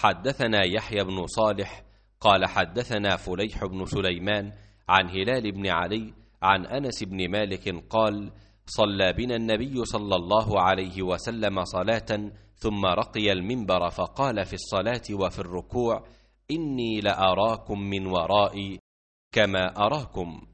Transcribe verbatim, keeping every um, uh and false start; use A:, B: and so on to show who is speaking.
A: حدثنا يحيى بن صالح قال حدثنا فليح بن سليمان عن هلال بن علي عن أنس بن مالك قال: صلى بنا النبي صلى الله عليه وسلم صلاة ثم رقي المنبر فقال في الصلاة وفي الركوع: إني لأراكم من ورائي كما أراكم.